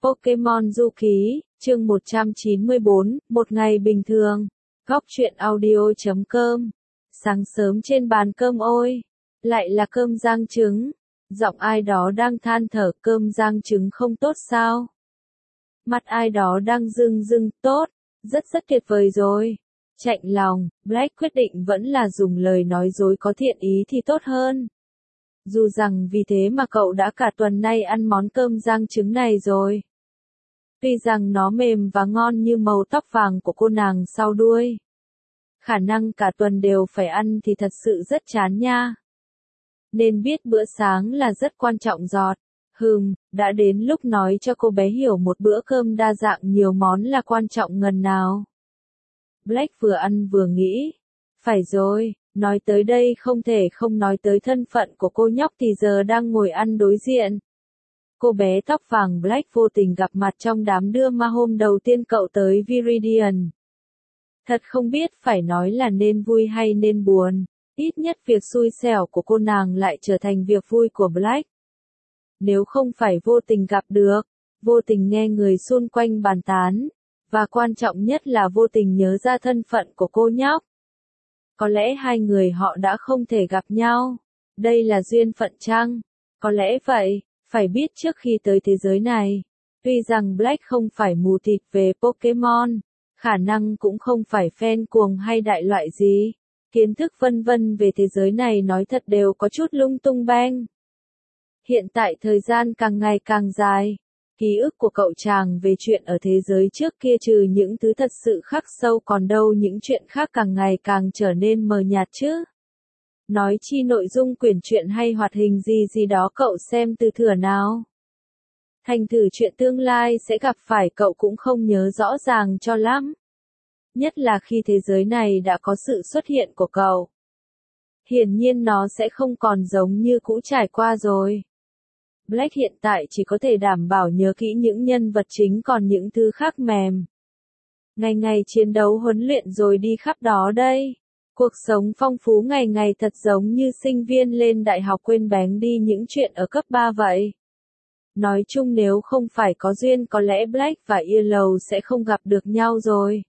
Pokemon Du Ký, chương 194, một ngày bình thường. Góc truyện audio.com. Sáng sớm trên bàn cơm ôi, lại là cơm rang trứng. Giọng ai đó đang than thở cơm rang trứng không tốt sao? Mặt ai đó đang rưng rưng tốt, rất tuyệt vời rồi. Chạnh lòng, Black quyết định vẫn là dùng lời nói dối có thiện ý thì tốt hơn. Dù rằng vì thế mà cậu đã cả tuần nay ăn món cơm rang trứng này rồi. Tuy rằng nó mềm và ngon như màu tóc vàng của cô nàng sau đuôi. Khả năng cả tuần đều phải ăn thì thật sự rất chán nha. Nên biết bữa sáng là rất quan trọng giọt. Đã đến lúc nói cho cô bé hiểu một bữa cơm đa dạng nhiều món là quan trọng ngần nào. Black vừa ăn vừa nghĩ. Phải rồi, nói tới đây không thể không nói tới thân phận của cô nhóc thì giờ đang ngồi ăn đối diện. Cô bé tóc vàng Black vô tình gặp mặt trong đám đưa ma hôm đầu tiên cậu tới Viridian. Thật không biết phải nói là nên vui hay nên buồn, ít nhất việc xui xẻo của cô nàng lại trở thành việc vui của Black. Nếu không phải vô tình gặp được, vô tình nghe người xung quanh bàn tán, và quan trọng nhất là vô tình nhớ ra thân phận của cô nhóc. Có lẽ hai người họ đã không thể gặp nhau. Đây là duyên phận chăng? Có lẽ vậy. Phải biết trước khi tới thế giới này, tuy rằng Black không phải mù tịt về Pokemon, khả năng cũng không phải fan cuồng hay đại loại gì, kiến thức vân vân về thế giới này nói thật đều có chút lung tung beng. Hiện tại thời gian càng ngày càng dài, ký ức của cậu chàng về chuyện ở thế giới trước kia trừ những thứ thật sự khắc sâu còn đâu những chuyện khác càng ngày càng trở nên mờ nhạt chứ. Nói chi nội dung quyển truyện hay hoạt hình gì đó cậu xem từ thuở nào. Thành thử chuyện tương lai sẽ gặp phải cậu cũng không nhớ rõ ràng cho lắm. Nhất là khi thế giới này đã có sự xuất hiện của cậu. Hiển nhiên nó sẽ không còn giống như cũ trải qua rồi. Black hiện tại chỉ có thể đảm bảo nhớ kỹ những nhân vật chính còn những thứ khác mềm. Ngày chiến đấu huấn luyện rồi đi khắp đó đây. Cuộc sống phong phú ngày thật giống như sinh viên lên đại học quên bén đi những chuyện ở cấp 3 vậy. Nói chung nếu không phải có duyên có lẽ Black và Yellow sẽ không gặp được nhau rồi.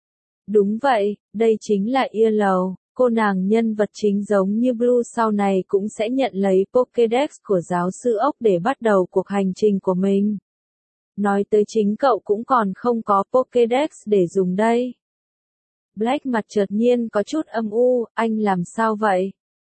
Đúng vậy, đây chính là Yellow, cô nàng nhân vật chính giống như Blue sau này cũng sẽ nhận lấy Pokédex của giáo sư ốc để bắt đầu cuộc hành trình của mình. Nói tới chính cậu cũng còn không có Pokédex để dùng đây. Black mặt chợt nhiên có chút âm u, anh làm sao vậy?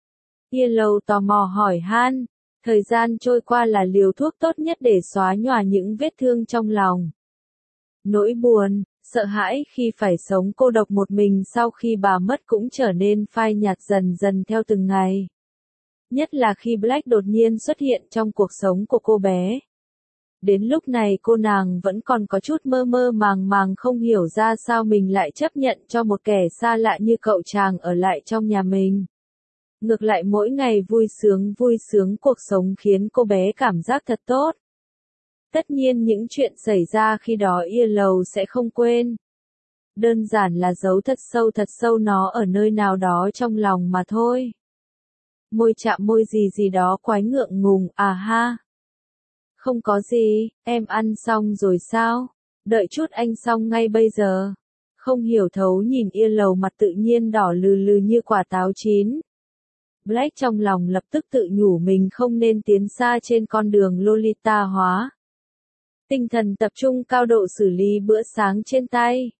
Yellow tò mò hỏi han, thời gian trôi qua là liều thuốc tốt nhất để xóa nhòa những vết thương trong lòng. Nỗi buồn, sợ hãi khi phải sống cô độc một mình sau khi bà mất cũng trở nên phai nhạt dần theo từng ngày. Nhất là khi Black đột nhiên xuất hiện trong cuộc sống của cô bé. Đến lúc này cô nàng vẫn còn có chút mơ màng không hiểu ra sao mình lại chấp nhận cho một kẻ xa lạ như cậu chàng ở lại trong nhà mình. Ngược lại mỗi ngày vui sướng cuộc sống khiến cô bé cảm giác thật tốt. Tất nhiên những chuyện xảy ra khi đó Yellow sẽ không quên. Đơn giản là giấu thật sâu nó ở nơi nào đó trong lòng mà thôi. Môi chạm môi gì đó quái ngượng ngùng, à ha. Không có gì, em ăn xong rồi sao? Đợi chút anh xong ngay bây giờ. Không hiểu thấu nhìn Yellow mặt tự nhiên đỏ lừ như quả táo chín. Black trong lòng lập tức tự nhủ mình không nên tiến xa trên con đường Lolita hóa. Tinh thần tập trung cao độ xử lý bữa sáng trên tay.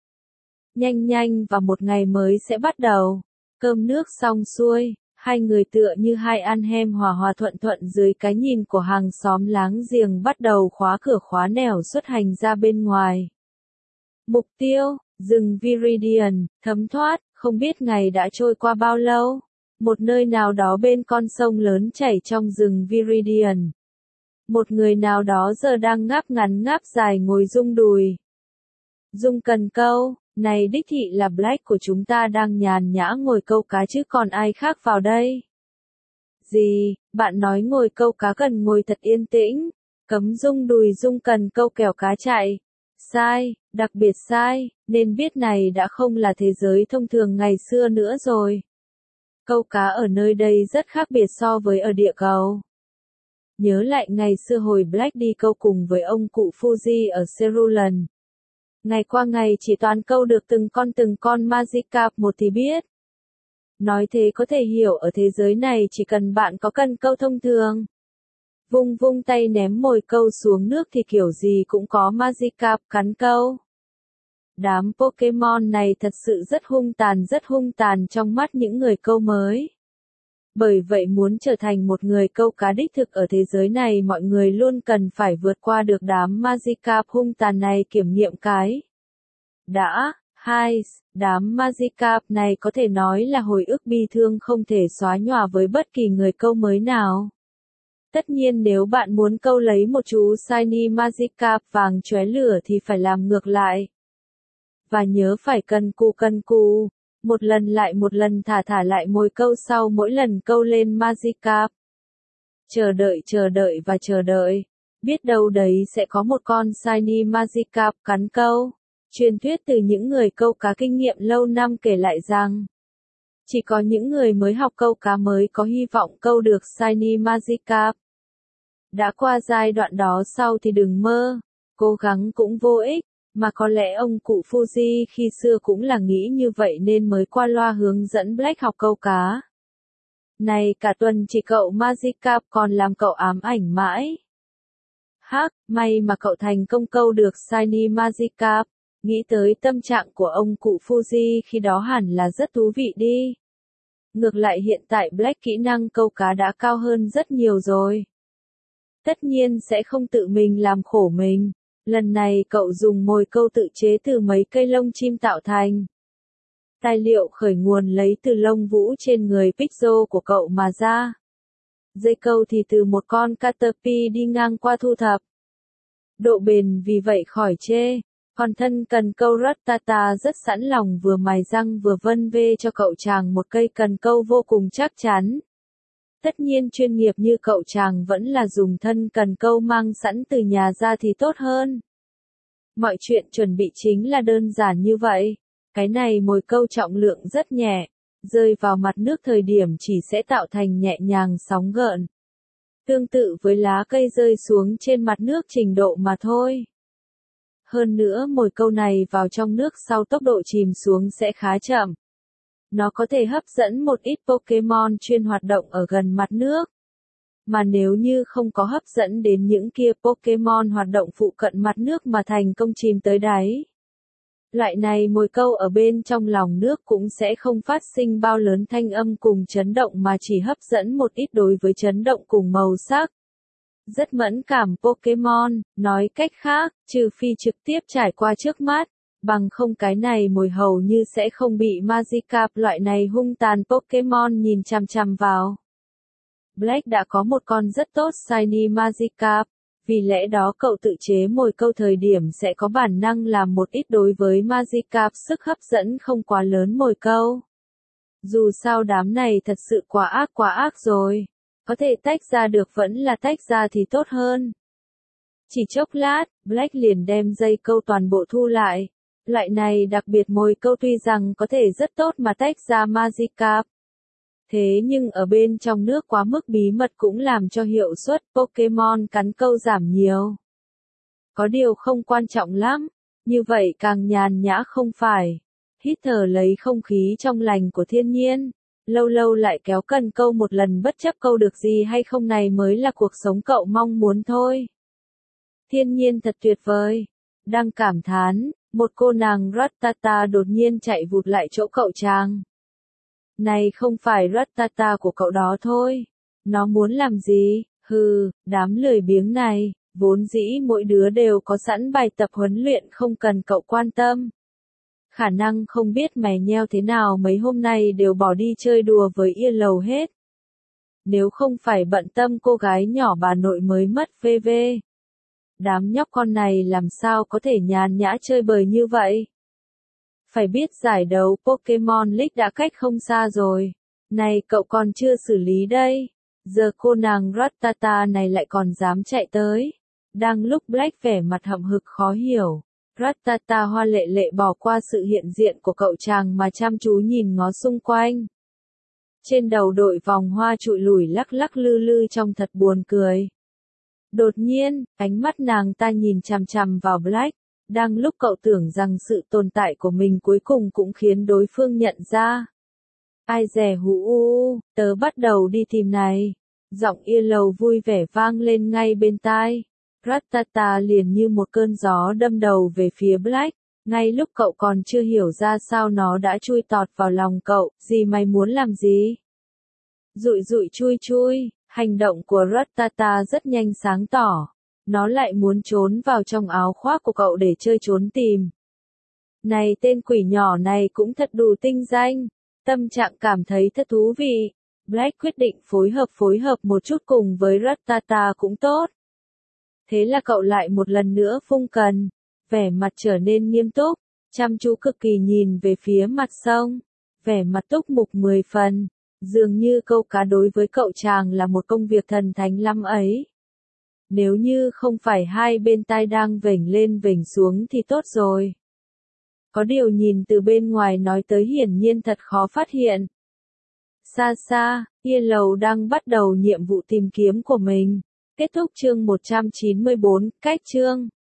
Nhanh và một ngày mới sẽ bắt đầu. Cơm nước xong xuôi. Hai người tựa như hai anh em hòa thuận dưới cái nhìn của hàng xóm láng giềng bắt đầu khóa cửa khóa nẻo xuất hành ra bên ngoài. Mục tiêu, rừng Viridian, thấm thoát, không biết ngày đã trôi qua bao lâu. Một nơi nào đó bên con sông lớn chảy trong rừng Viridian. Một người nào đó giờ đang ngáp ngắn ngáp dài ngồi rung đùi. Rung cần câu. Này đích thị là Black của chúng ta đang nhàn nhã ngồi câu cá chứ còn ai khác vào đây. Gì, bạn nói ngồi câu cá cần ngồi thật yên tĩnh, cấm rung đùi rung cần câu kèo cá chạy. Sai, đặc biệt sai, nên biết này đã không là thế giới thông thường ngày xưa nữa rồi. Câu cá ở nơi đây rất khác biệt so với ở địa cầu. Nhớ lại ngày xưa hồi Black đi câu cùng với ông cụ Fuji ở Cerulean. Ngày qua ngày chỉ toàn câu được từng con Magikarp một thì biết. Nói thế có thể hiểu ở thế giới này chỉ cần bạn có cần câu thông thường. Vung vung tay ném mồi câu xuống nước thì kiểu gì cũng có Magikarp cắn câu. Đám Pokemon này thật sự rất hung tàn trong mắt những người câu mới. Bởi vậy muốn trở thành một người câu cá đích thực ở thế giới này mọi người luôn cần phải vượt qua được đám Magikarp hung tàn này kiểm nghiệm cái. Đám Magikarp này có thể nói là hồi ức bi thương không thể xóa nhòa với bất kỳ người câu mới nào. Tất nhiên nếu bạn muốn câu lấy một chú Shiny Magikarp vàng chóe lửa thì phải làm ngược lại. Và nhớ phải cần cù, một lần thả lại mồi câu sau mỗi lần câu lên Magikarp. Chờ đợi và chờ đợi, biết đâu đấy sẽ có một con Shiny Magikarp cắn câu. Truyền thuyết từ những người câu cá kinh nghiệm lâu năm kể lại rằng, chỉ có những người mới học câu cá mới có hy vọng câu được Shiny Magikarp. Đã qua giai đoạn đó sau thì đừng mơ, cố gắng cũng vô ích, mà có lẽ ông cụ Fuji khi xưa cũng là nghĩ như vậy nên mới qua loa hướng dẫn Black học câu cá. Này cả tuần chỉ cậu Magikarp còn làm cậu ám ảnh mãi. May mà cậu thành công câu được Shiny Magikarp. Nghĩ tới tâm trạng của ông cụ Fuji khi đó hẳn là rất thú vị đi. Ngược lại hiện tại Black kỹ năng câu cá đã cao hơn rất nhiều rồi. Tất nhiên sẽ không tự mình làm khổ mình. Lần này cậu dùng mồi câu tự chế từ mấy cây lông chim tạo thành. Tài liệu khởi nguồn lấy từ lông vũ trên người Pixel của cậu mà ra. Dây câu thì từ một con Caterpie đi ngang qua thu thập. Độ bền vì vậy khỏi chê. Còn thân cần câu Rattata rất sẵn lòng vừa mài răng vừa vân vê cho cậu chàng một cây cần câu vô cùng chắc chắn. Tất nhiên chuyên nghiệp như cậu chàng vẫn là dùng thân cần câu mang sẵn từ nhà ra thì tốt hơn. Mọi chuyện chuẩn bị chính là đơn giản như vậy. Cái này mồi câu trọng lượng rất nhẹ, rơi vào mặt nước thời điểm chỉ sẽ tạo thành nhẹ nhàng sóng gợn. Tương tự với lá cây rơi xuống trên mặt nước trình độ mà thôi. Hơn nữa mồi câu này vào trong nước sau tốc độ chìm xuống sẽ khá chậm. Nó có thể hấp dẫn một ít Pokemon chuyên hoạt động ở gần mặt nước. Mà nếu như không có hấp dẫn đến những kia Pokemon hoạt động phụ cận mặt nước mà thành công chìm tới đáy. Loại này mồi câu ở bên trong lòng nước cũng sẽ không phát sinh bao lớn thanh âm cùng chấn động mà chỉ hấp dẫn một ít đối với chấn động cùng màu sắc. Rất mẫn cảm Pokemon, nói cách khác, trừ phi trực tiếp trải qua trước mắt, bằng không cái này mồi hầu như sẽ không bị Magikarp loại này hung tàn Pokemon nhìn chằm chằm vào. Black đã có một con rất tốt Shiny Magikarp, vì lẽ đó cậu tự chế mồi câu thời điểm sẽ có bản năng làm một ít đối với Magikarp sức hấp dẫn không quá lớn mồi câu. Dù sao đám này thật sự quá ác rồi. Có thể tách ra được vẫn là tách ra thì tốt hơn. Chỉ chốc lát, Black liền đem dây câu toàn bộ thu lại. Loại này đặc biệt mồi câu tuy rằng có thể rất tốt mà tách ra Magikarp. Thế nhưng ở bên trong nước quá mức bí mật cũng làm cho hiệu suất Pokemon cắn câu giảm nhiều. Có điều không quan trọng lắm, như vậy càng nhàn nhã không phải. Hít thở lấy không khí trong lành của thiên nhiên. Lâu lâu lại kéo cần câu một lần bất chấp câu được gì hay không này mới là cuộc sống cậu mong muốn thôi. Thiên nhiên thật tuyệt vời. Đang cảm thán, một cô nàng Rattata đột nhiên chạy vụt lại chỗ cậu chàng. Này không phải Rattata của cậu đó thôi. Nó muốn làm gì? Đám lười biếng này, vốn dĩ mỗi đứa đều có sẵn bài tập huấn luyện không cần cậu quan tâm. Khả năng không biết mày nheo thế nào mấy hôm nay đều bỏ đi chơi đùa với Yên Lầu hết. Nếu không phải bận tâm cô gái nhỏ bà nội mới mất VV. Đám nhóc con này làm sao có thể nhàn nhã chơi bời như vậy? Phải biết giải đấu Pokemon League đã cách không xa rồi. Này cậu còn chưa xử lý đây. Giờ cô nàng Rattata này lại còn dám chạy tới. Đang lúc Black vẻ mặt hậm hực khó hiểu. Rattata hoa lệ lệ bỏ qua sự hiện diện của cậu chàng mà chăm chú nhìn ngó xung quanh. Trên đầu đội vòng hoa trụi lủi lắc lắc lư lư trông thật buồn cười. Đột nhiên, ánh mắt nàng ta nhìn chằm chằm vào Black, đang lúc cậu tưởng rằng sự tồn tại của mình cuối cùng cũng khiến đối phương nhận ra. Ai dè hú u, tớ bắt đầu đi tìm này. Giọng Yellow vui vẻ vang lên ngay bên tai. Ratata liền như một cơn gió đâm đầu về phía Black, ngay lúc cậu còn chưa hiểu ra sao nó đã chui tọt vào lòng cậu, gì mày muốn làm gì? Rụi rụi chui chui, hành động của Ratata rất nhanh sáng tỏ. Nó lại muốn trốn vào trong áo khoác của cậu để chơi trốn tìm. Này tên quỷ nhỏ này cũng thật đủ tinh danh, tâm trạng cảm thấy thật thú vị. Black quyết định phối hợp một chút cùng với Ratata cũng tốt. Thế là cậu lại một lần nữa phung cần, vẻ mặt trở nên nghiêm túc, chăm chú cực kỳ nhìn về phía mặt sông, vẻ mặt túc mục 10 phần, dường như câu cá đối với cậu chàng là một công việc thần thánh lắm ấy. Nếu như không phải hai bên tai đang vểnh lên vểnh xuống thì tốt rồi. Có điều nhìn từ bên ngoài nói tới hiển nhiên thật khó phát hiện. Xa xa, Yellow đang bắt đầu nhiệm vụ tìm kiếm của mình. Kết thúc chương 194, cách chương.